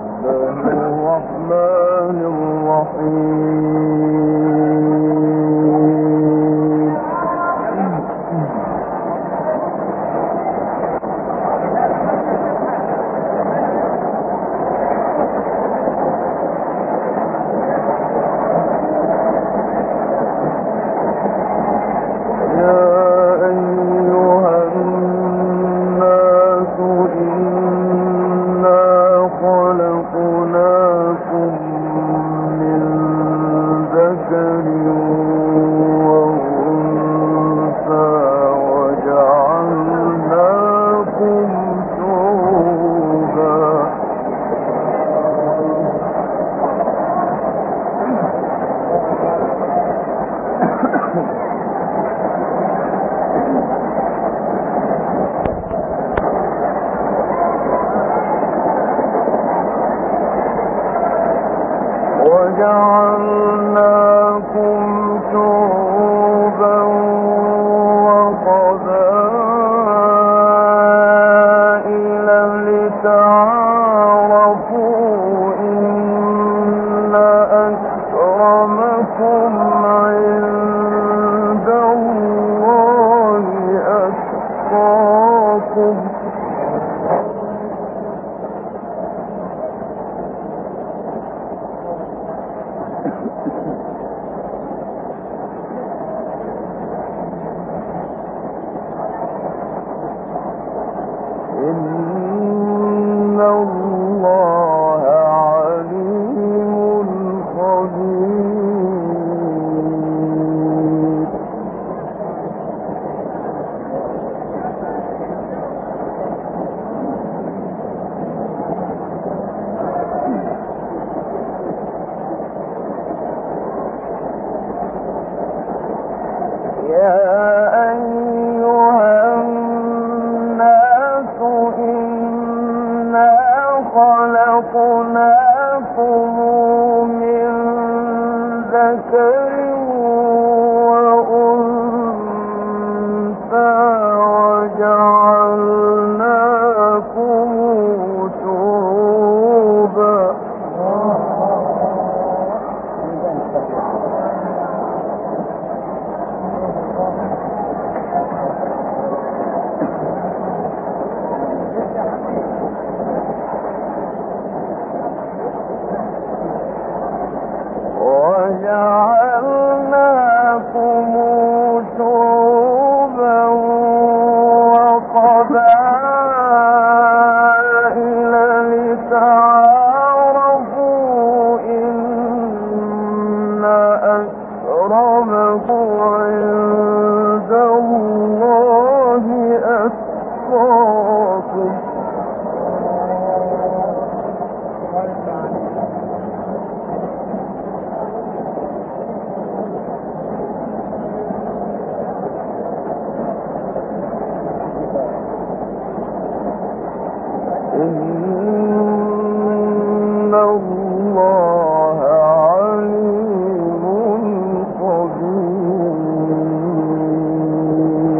الرحمن الرحيم. وجعلناكم شعوبا وقبائل لتعارفوا إن أكرمكم عند الله أتقاكم. إن الله عليم خبير. يا أيها الناس إنا خلقناكم من ذكر وأنثى وجعلناكم شعوبا. وجعلناكم شعوبا وقبائل لتعارفوا إن أكرمكم عند الله أتقاكم. إن الله عليم خبير.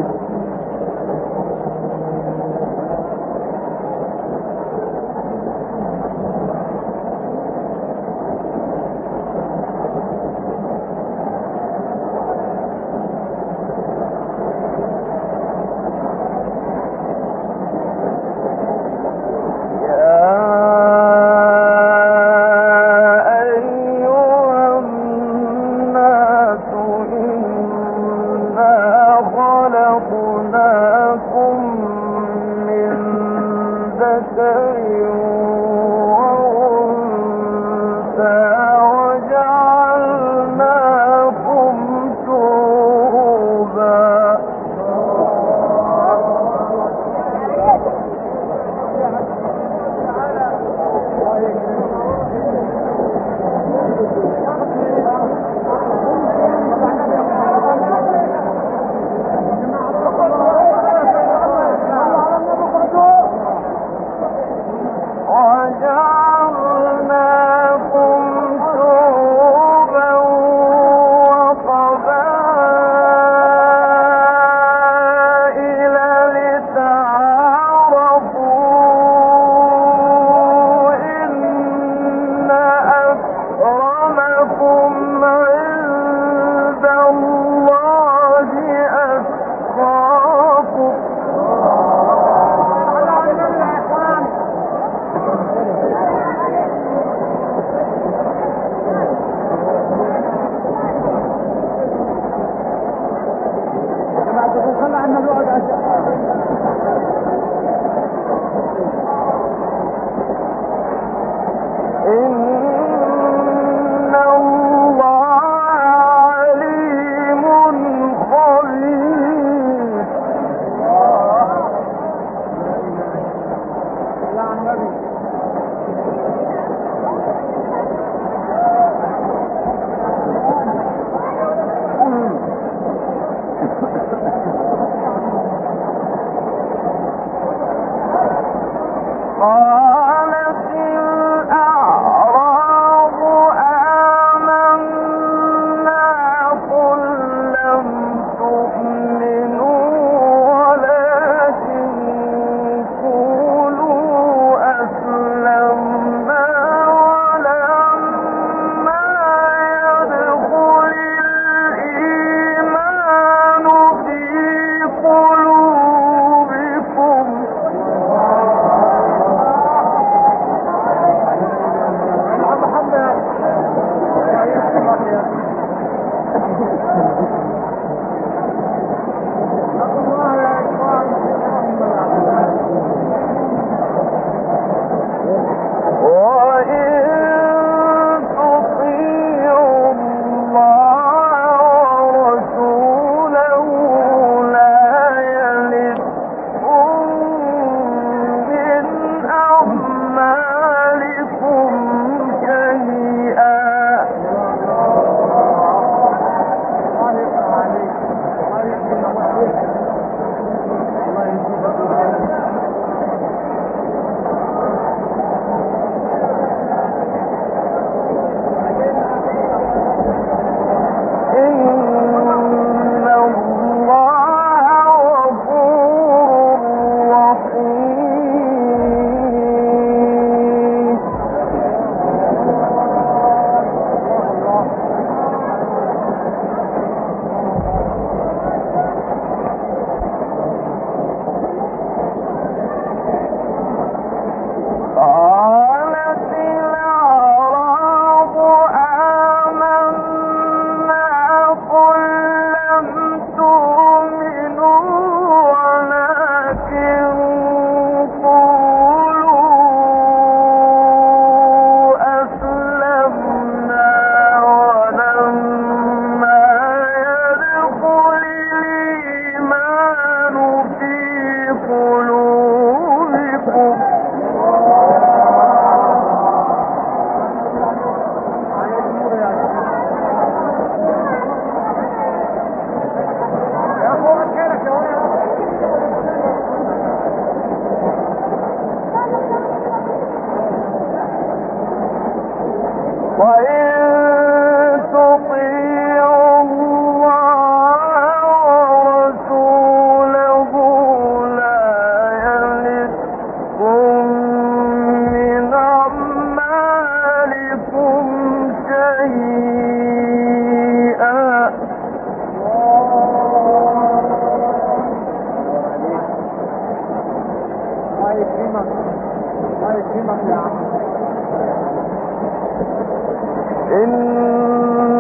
إن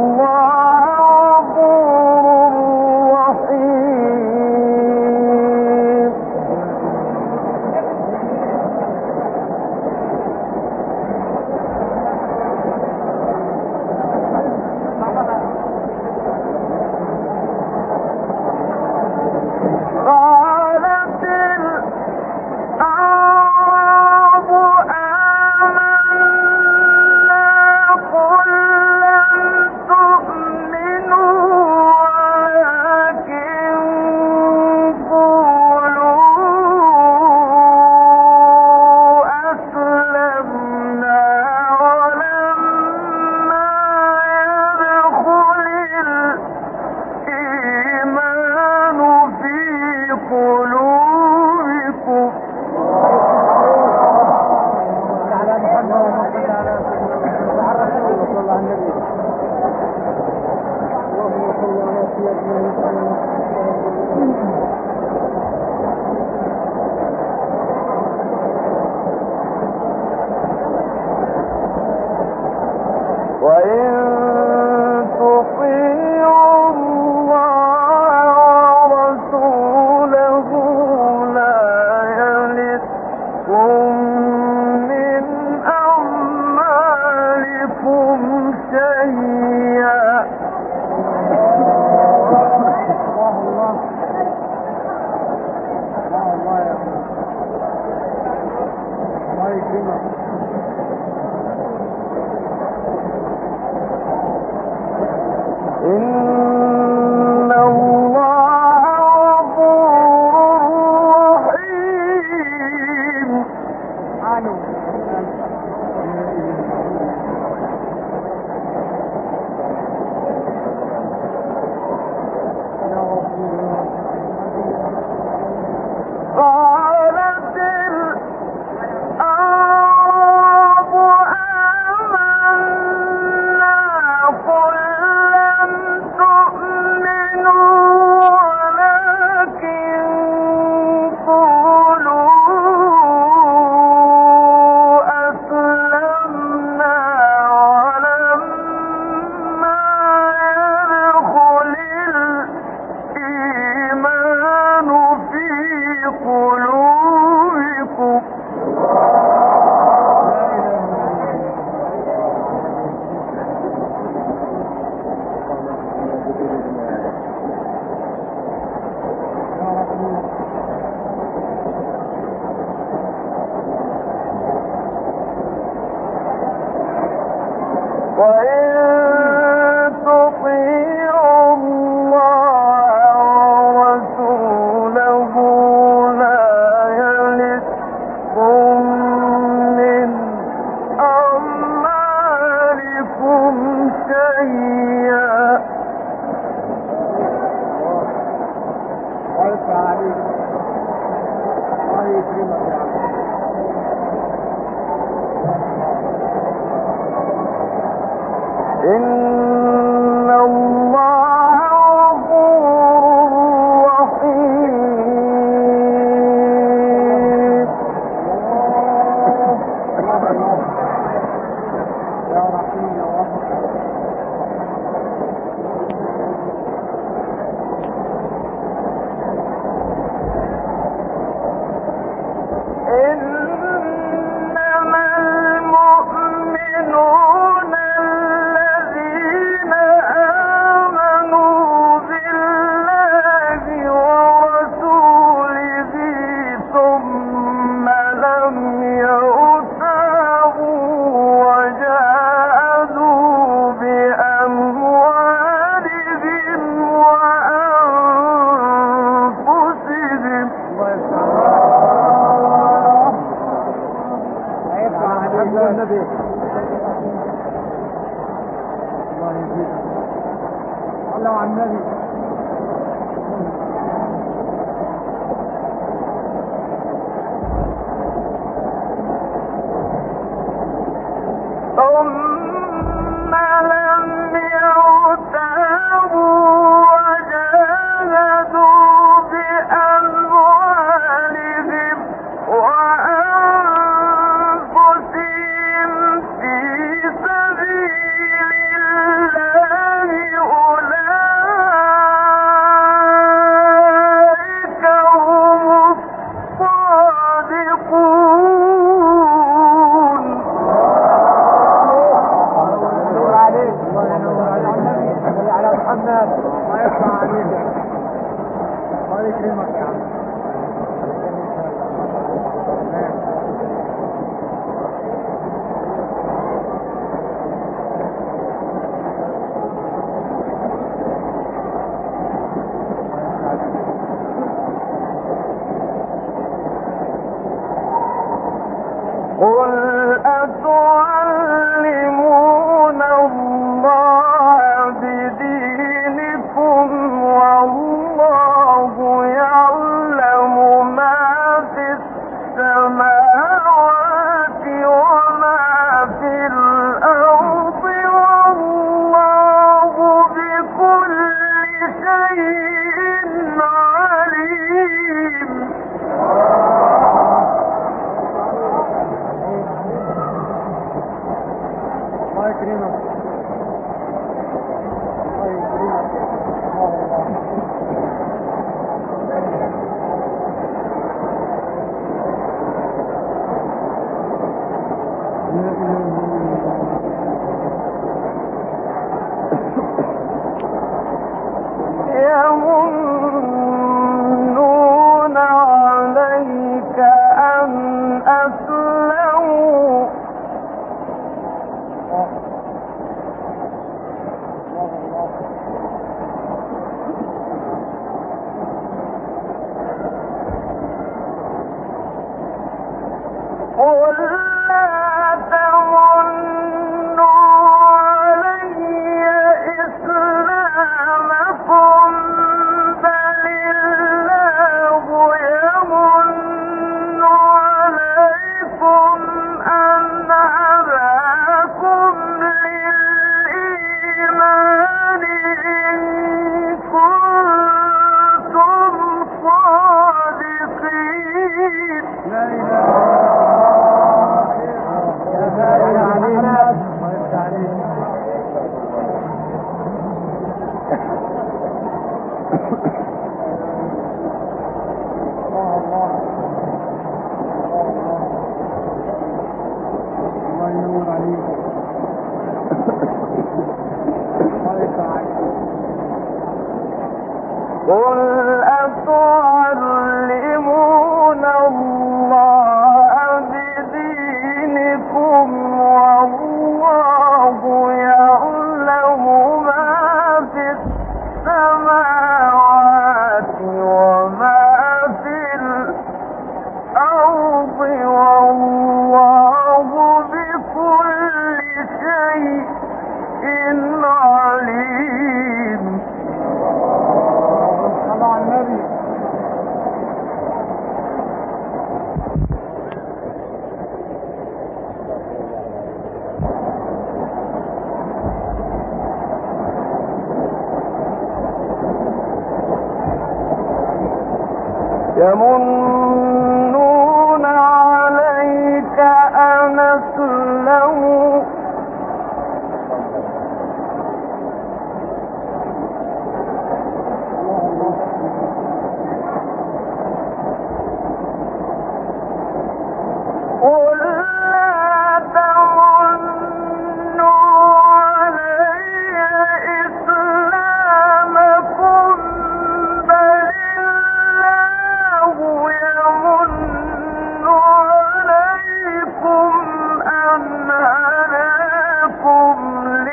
الله غفور رحيم. قالت الأعراب آمنا قل لم تؤمنوا ولكن قولوا أسلمنا ولما يدخل الإيمان في قلوبكم. على محمد وصلى على سيدنا محمد صلى على النبي. اللهم صل على سيدنا محمد. وإن تطيعوا الله ورسوله لا يلدكم من أعمالكم شيئا. الله يا إن الله غفور رحيم. قالت الأعراب آمنا قل لم تؤمنوا ولكن قولوا أسلمنا ولما يدخل الإيمان في قلوبكم وإن تطيعوا الله ورسوله لا يلدكم من أعمالكم شيئا. إن الله غفور رحيم. إنما المؤمنون الذين آمنوا بالله ورسوله ثم لم يرتابوا وجاهدوا بأموالهم وأنفسهم. النبي الله يزيد الله على النبي. ثم لم يرتابوا وجاهدوا بأموالهم وأنفسهم في سبيل الله أولئك هم الصادقون. نور عليك الله ينور على النبي على محمد ما يطلع عليك الله يكرمك يا عم. قل أتعلمون الله بدينكم والله يعلم ما في السماوات وما في الأرض والله بكل شيء عليم. الله يكرمك الله يكرمك يمنون عليك أن أسلموا يمنون عليك أن أسلموا قل لا تمنوا علي إسلامكم بل الله يمن عليكم أن هداكم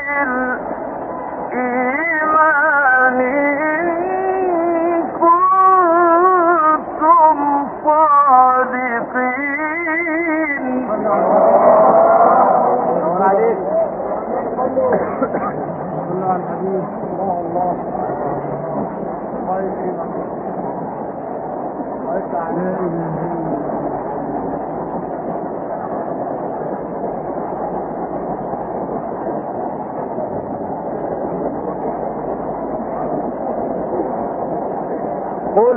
للإيمان إن كنتم صادقين. قل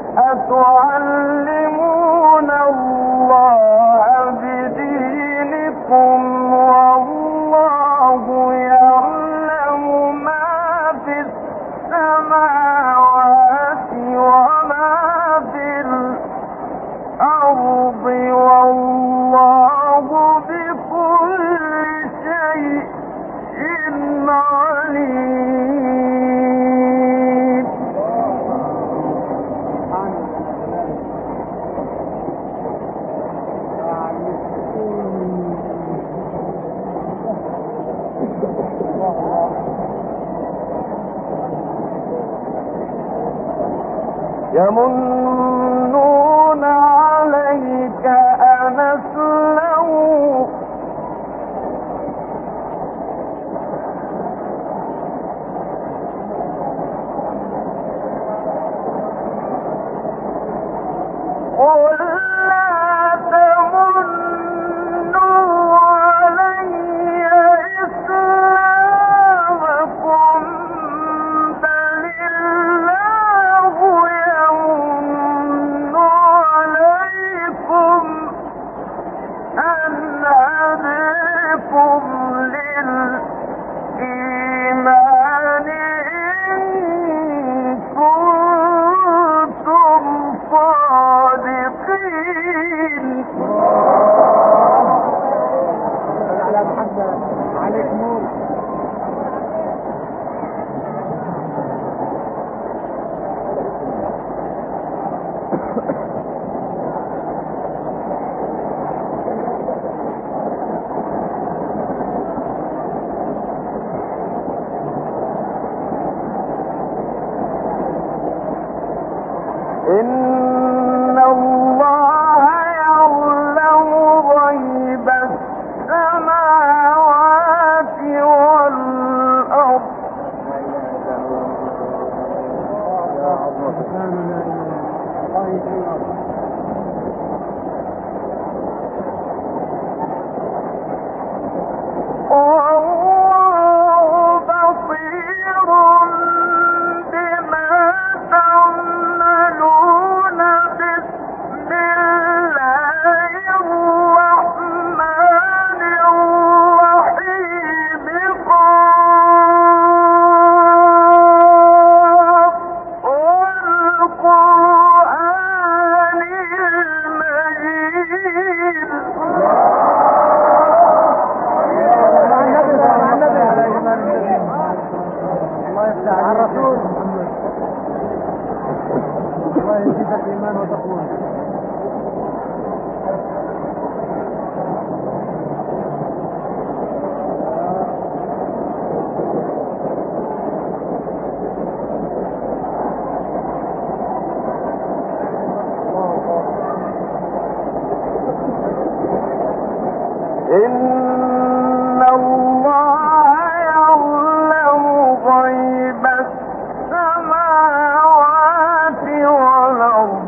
أتعلمون الله بدينكم والله يعلم ما في السماوات وما في الأرض والله بكل شيء عليم. يمنون عليك أن أسلموا قل لا تمنوا علي إسلامكم بل الله يمن عليكم أن هداكم للإيمان إن كنتم صادقين. على محمد عليك نور. إن الله يعلم غيب السماوات والأرض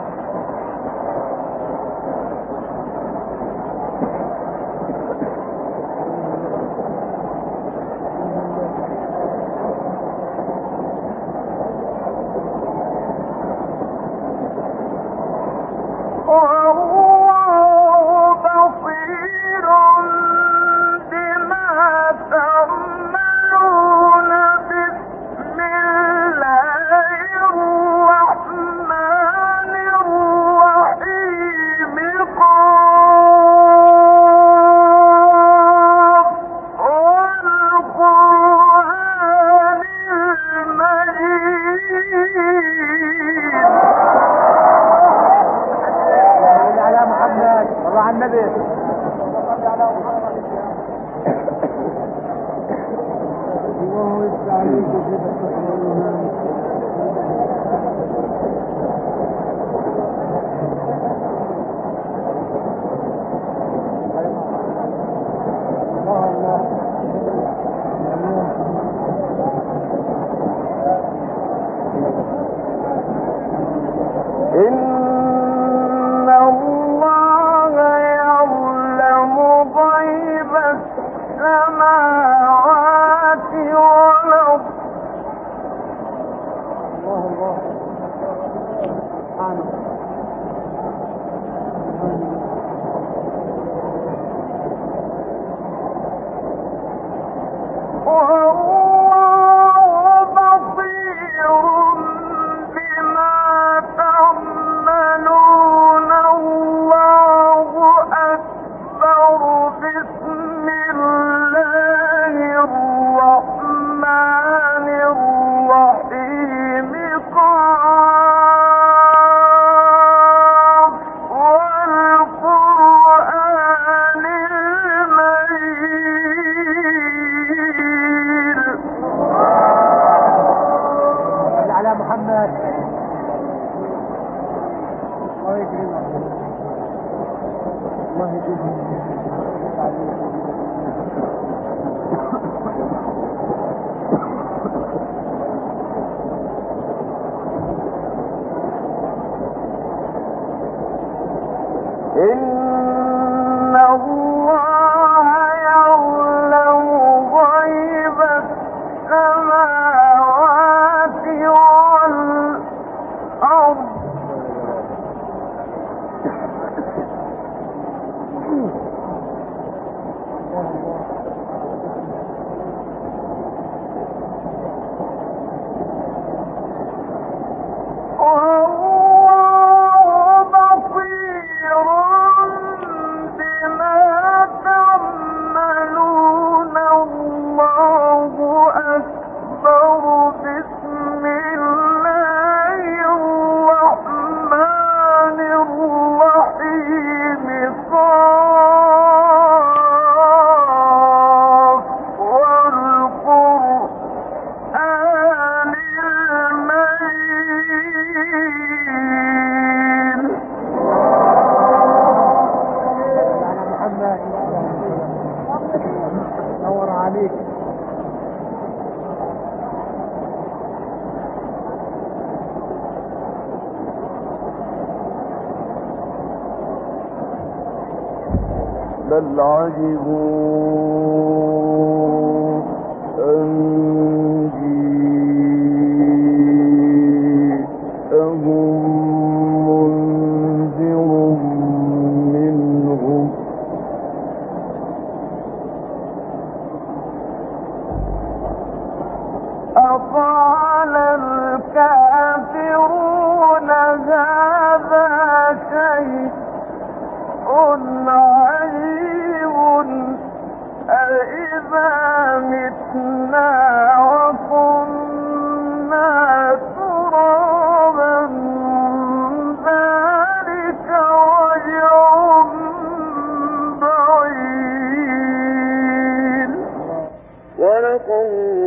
إن الله يعلم غيب السماوات والأرض إن الله يعلم غيب السماوات والأرض بل عجبوا أن جيءهم منذر منهم أقال الكافرون هذا شيء عجيب أإذا متنا وكنا ترابا ذلك رجع بعيد ولكم